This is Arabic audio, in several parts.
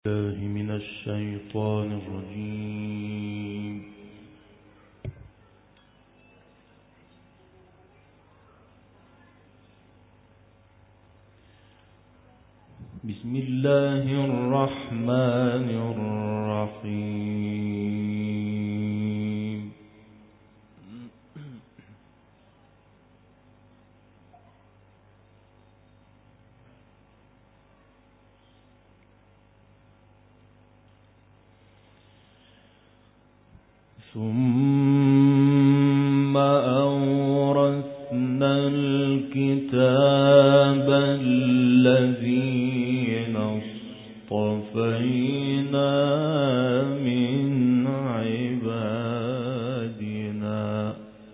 الله من الشيطان الرجيم. بسم الله الرحمن الرحيم. ثم أورثنا الكتاب الذين اصطفينا من عبادنا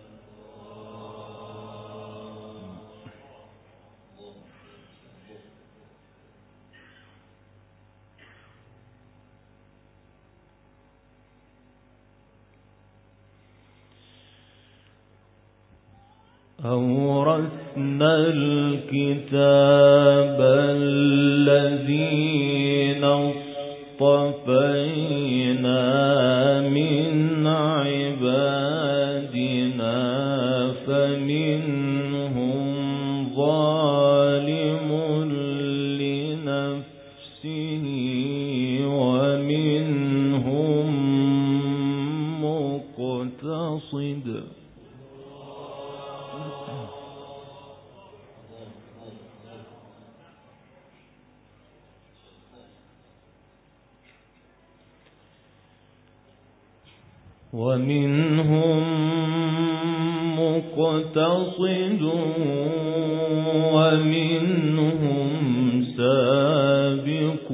أورثنا الكتاب الذين اصطفينا من عبادنا فمنهم ظالم لنفسه ومنهم مقتصد ومنهم سابق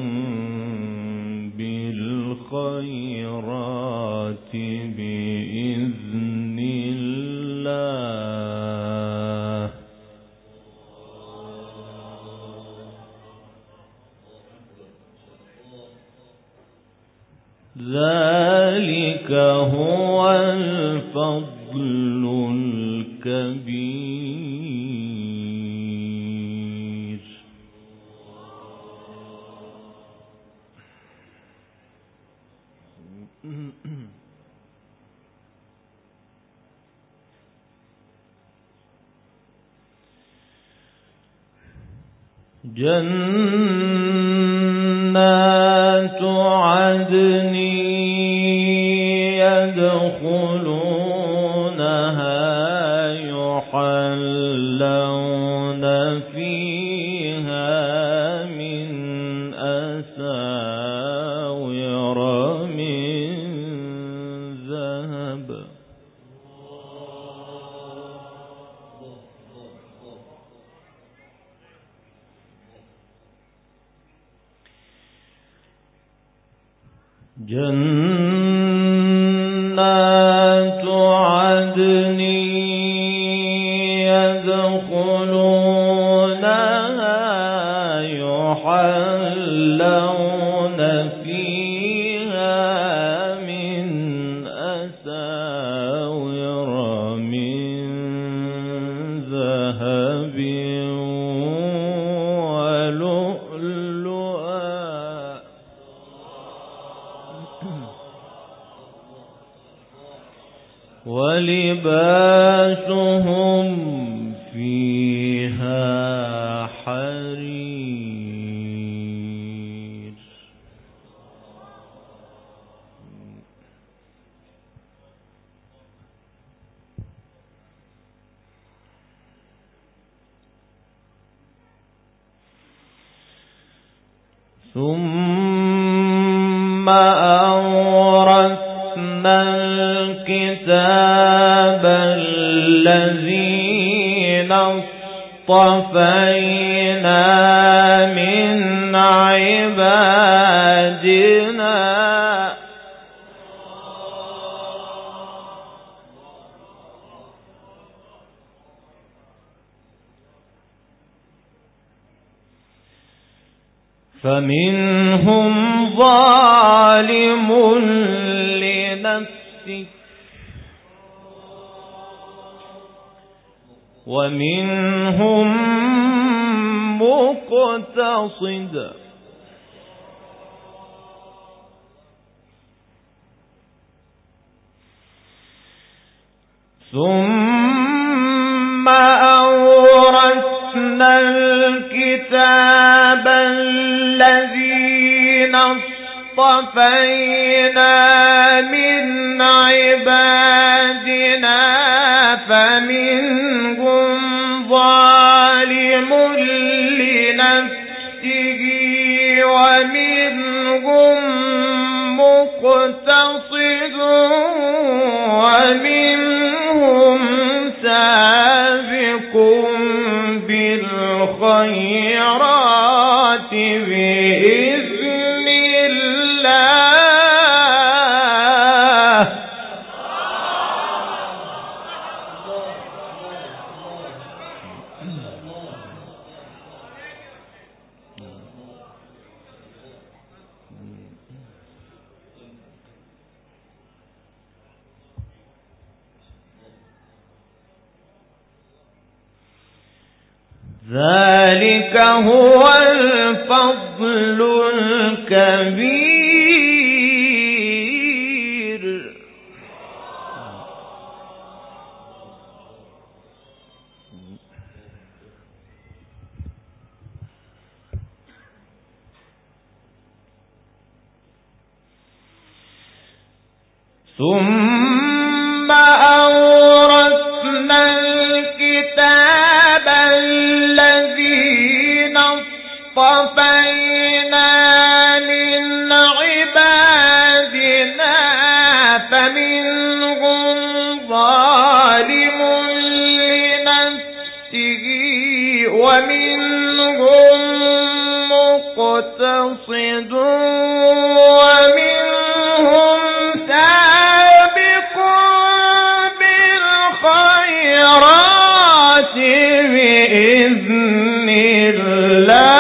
بالخيرات بإذن الله ذلك هو الفضل الكبير. جنات عدن يدخلونها يحلون فيها من أساور من ذهب جنات عدن يدخلونها يحلون فيها من أساور من ذهب ولؤلؤا ولباسهم فيها حرير. ثم أورثنا الكتاب الذين اصطفينا من عبادنا فمنهم ظالم لنفسه ومنهم مقتصد ثم أورثنا الكتاب الذين اصطفينا من عبادنا فمنهم ظالم لنفسه ومنهم مقتصد ومنهم سابق بالخيرات بإذن الله. ذلك هو الفضل الكبير. ثم أورثنا الكتاب الذين اصطفينا من عبادنا فمنهم ظالم لنفسه ومنهم مقتصد ومنهم سابق بالخيرات بإذن الله.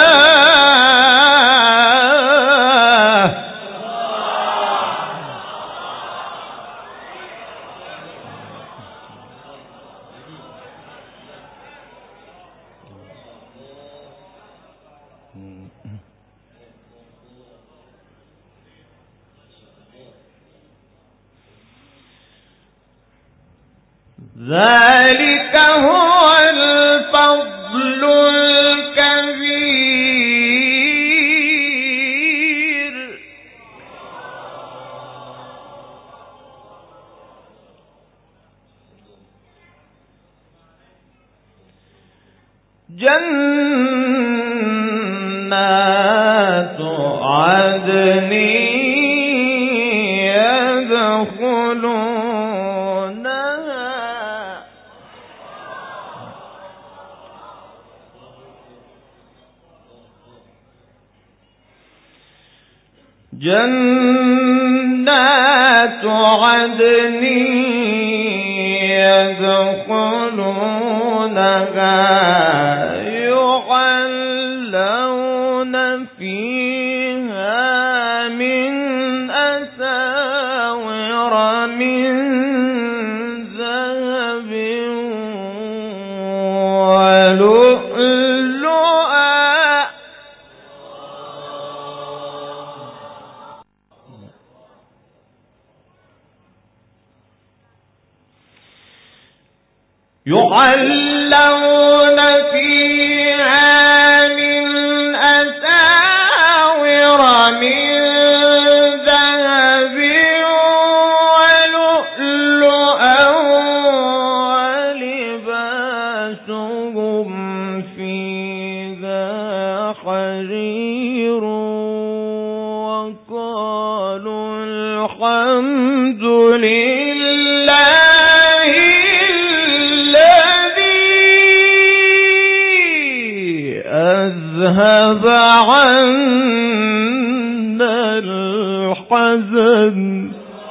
ذلك هو الفضل الكبير. جنات عدن جنات عدن يدخلونها يحلون فيها من أساور من ذهب ولؤلؤا يحلون فيها من أساور من ذهب ولؤلؤا ولباسهم فيها حرير وقالوا الحمد لله أذهب عنا الحزن.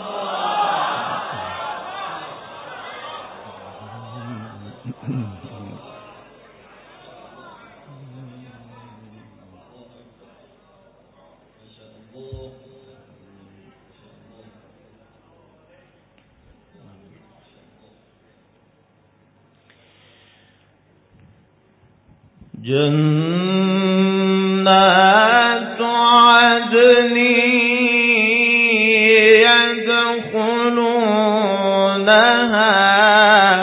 جنات عدن يدخلونها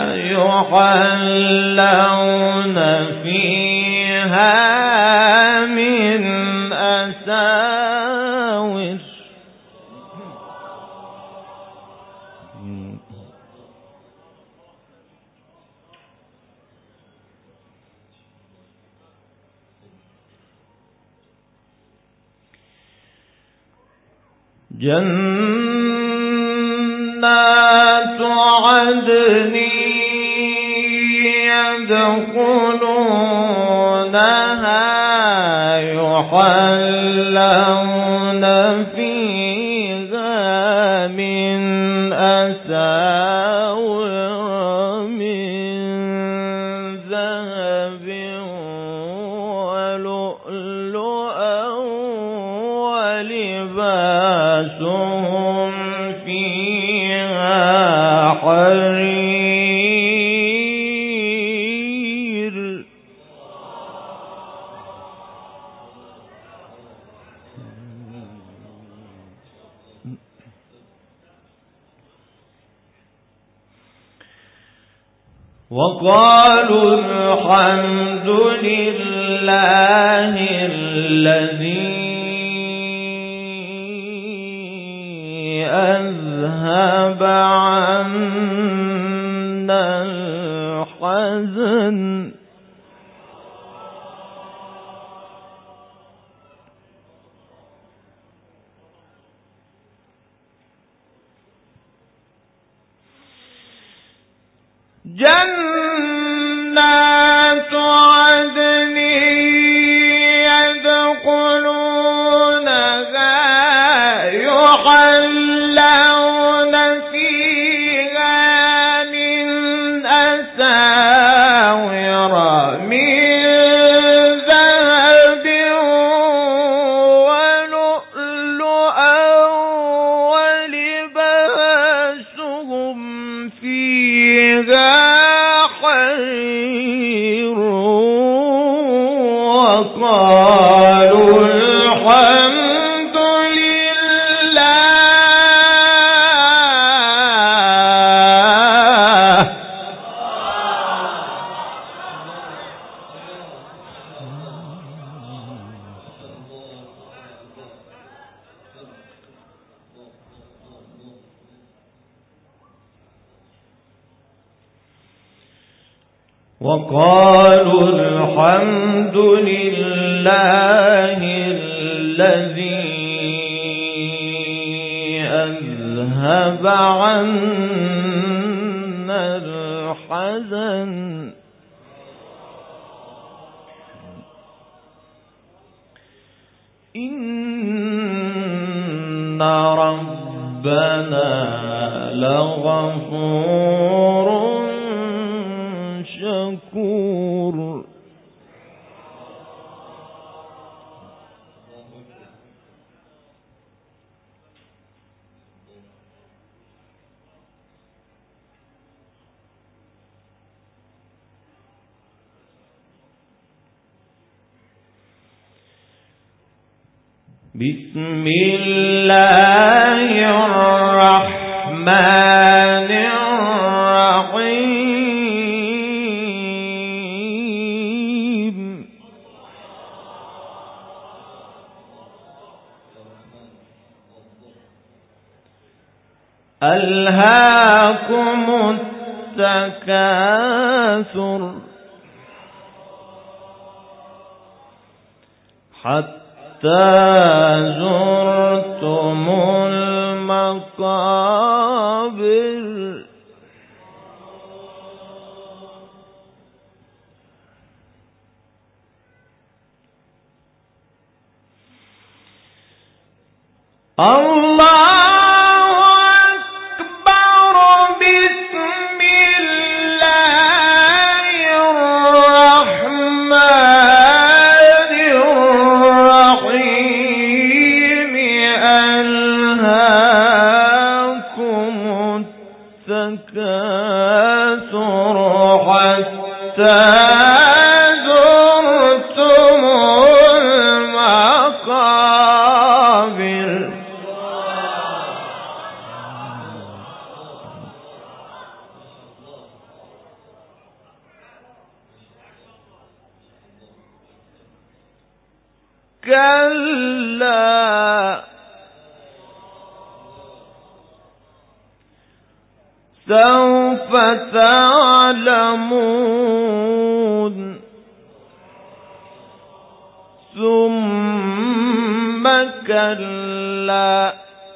يحلون فيها من أساور جنات عدن يدخلونها يحلون فيها من أساور من ذهب ولؤلؤا ولباسهم فيها حرير وقالوا الحمد لله الذي أذهب عنا الحزن جنات عدن يدخلونها يحلون فيها من أساور من ذهب ولؤلؤا ولباسهم فيها حرير وقالوا الحمد لله وقالوا الحمد لله الذي أذهب عنا الحزن إن ربنا لغفور شكور بسم الله الرحمن الرحيم ألهاكم التكاثر حتى زرتم المقابر الله أكبر بسم الله الرحمن الرحيم ألهاكم التكاثر حتى زرتم المقابر كلا سوف تعلمون ثم كلا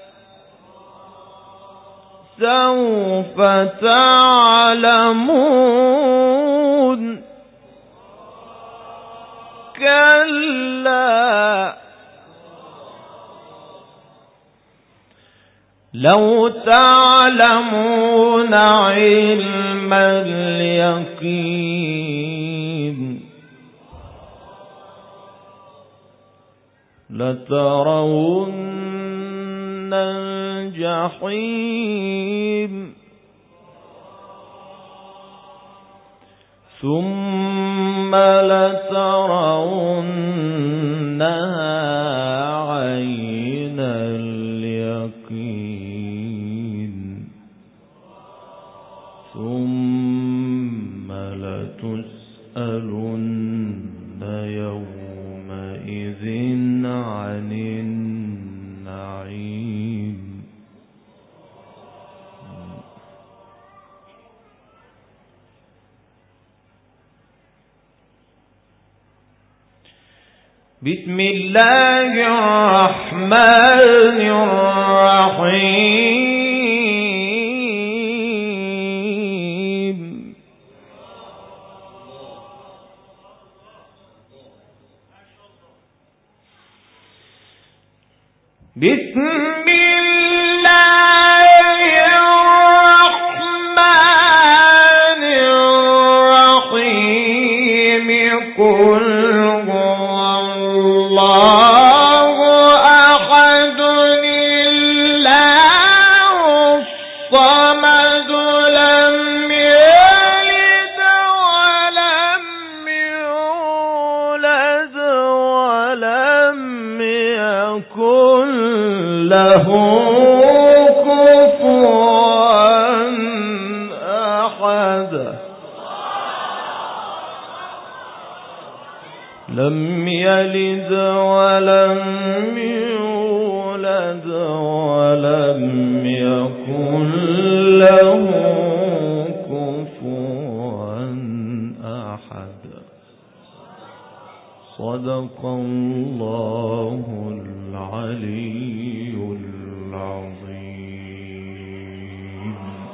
سوف تعلمون كلا لو تعلمون علم اليقين لترون الجحيم ثم لترونها عين اليقين ثم لتسألن يومئذ عن النعيم. بسم الله الرحمن الرحيم. بسم الله الرحمن الرحيم. قل الله أحد الله الصمد لم يلد ولم يولد ولم يكن له كفوا أحد. لم يلد ولم يولد ولم يكن له كفوا أحد. صدق الله.